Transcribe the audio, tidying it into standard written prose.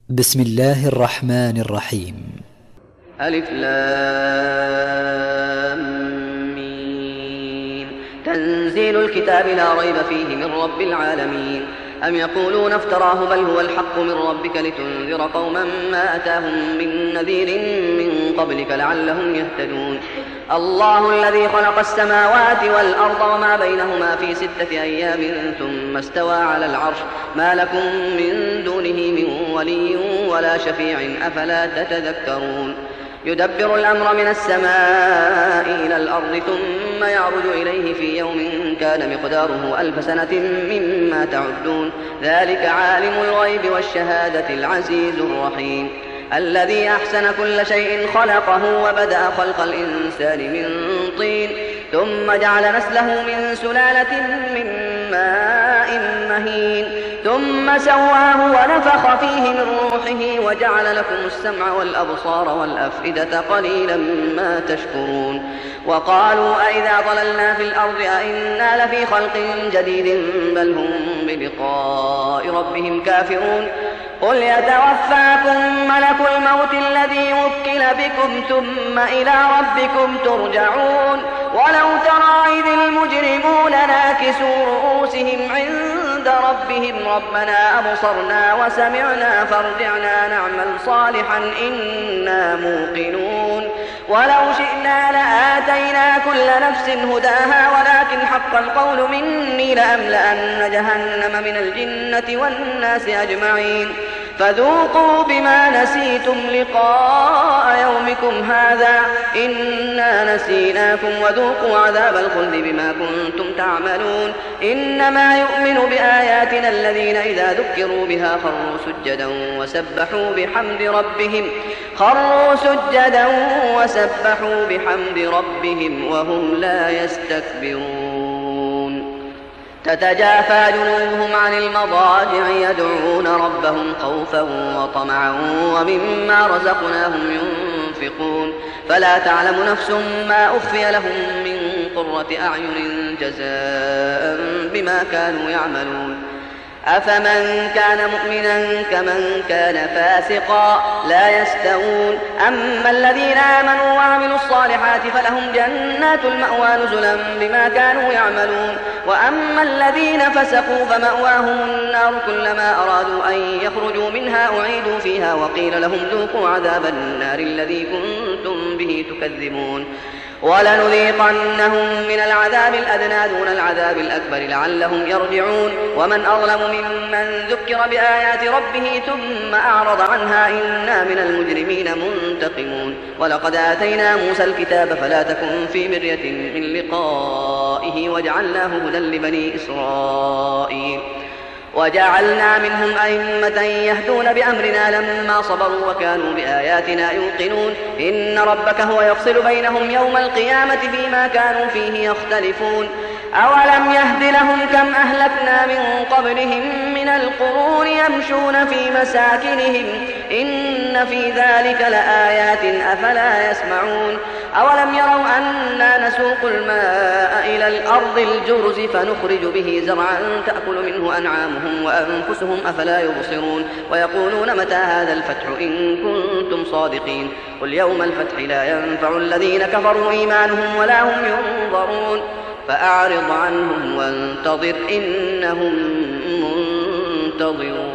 بسم الله الرحمن الرحيم. ألف لام ميم. تنزيل الكتاب لا ريب فيه من رب العالمين. أم يقولون افتراه بل هو الحق من ربك لتنذر قوما ما أتاهم من نذير من قبلك لعلهم يهتدون. الله الذي خلق السماوات والأرض وما بينهما في 6 أيام ثم استوى على العرش ما لكم من دونه من ولي ولا شفيع أفلا تتذكرون. يدبر الأمر من السماء إلى الأرض ثم يعرج إليه في يوم كان مقداره 1000 سنة مما تعدون. ذلك عالم الغيب والشهادة العزيز الرحيم. الذي أحسن كل شيء خلقه وبدأ خلق الإنسان من طين ثم جعل نسله من سلالة من ماء مهين ثم سواه ونفخ فيه من روحه وجعل لكم السمع والأبصار والأفئدة قليلا ما تشكرون. وقالوا أئذا ضللنا في الأرض أئنا لفي خلق جديد بل هم بلقاء ربهم كافرون. قل يتوفاكم ملك الموت الذي وكل بكم ثم إلى ربكم ترجعون. ولو ترى إذ المجرمون ناكسوا رؤوسهم عند ربهم ربنا أبصرنا وسمعنا فارجعنا نعمل صالحا إنا موقنون. ولو شئنا لآتينا كل نفس هداها ولكن حق القول مني لأملأن جهنم من الجنة والناس أجمعين. فذوقوا بما نسيتم لقاء يومكم هذا إنا نسيناكم وذوقوا عذاب الخلد بما كنتم تعملون. إنما يؤمن بآياتنا الذين إذا ذكروا بها خروا سجدا وسبحوا بحمد ربهم وهم لا يستكبرون. تتجافى جنوبهم عن المضاجع يدعون ربهم خوفا وطمعا ومما رزقناهم ينفقون. فلا تعلم نفس ما أخفي لهم من قرة أعين جزاء بما كانوا يعملون. أفمن كان مؤمنا كمن كان فاسقا لا يستوون. أما الذين آمنوا وعملوا الصالحات فلهم جنات المأوى نزلا بما كانوا يعملون. وأما الذين فسقوا فمأواهم النار كلما أرادوا أن يخرجوا منها أعيدوا فيها وقيل لهم ذوقوا عذاب النار الذي كنتم به تكذبون. ولنذيقنهم من العذاب الأدنى دون العذاب الأكبر لعلهم يرجعون. ومن أظلم ممن ذكر بآيات ربه ثم أعرض عنها إنا من المجرمين منتقمون. ولقد آتينا موسى الكتاب فلا تكن في مرية من لقائه وجعلناه هدى لبني إسرائيل. وجعلنا منهم أئمة يهدون بأمرنا لما صبروا وكانوا بآياتنا يوقنون. إن ربك هو يفصل بينهم يوم القيامة فيما كانوا فيه يختلفون. أولم يهد لهم كم أهلكنا من قبلهم من القرون يمشون في مساكنهم إن في ذلك لآيات أفلا يسمعون. أولم يروا أنا نسوق الماء إلى الأرض الجرز فنخرج به زرعا تأكل منه أنعامهم وأنفسهم أفلا يبصرون. ويقولون متى هذا الفتح إن كنتم صادقين. قل يوم الفتح لا ينفع الذين كفروا إيمانهم ولا هم ينظرون. فأعرض عنهم وانتظر إنهم منتظرون.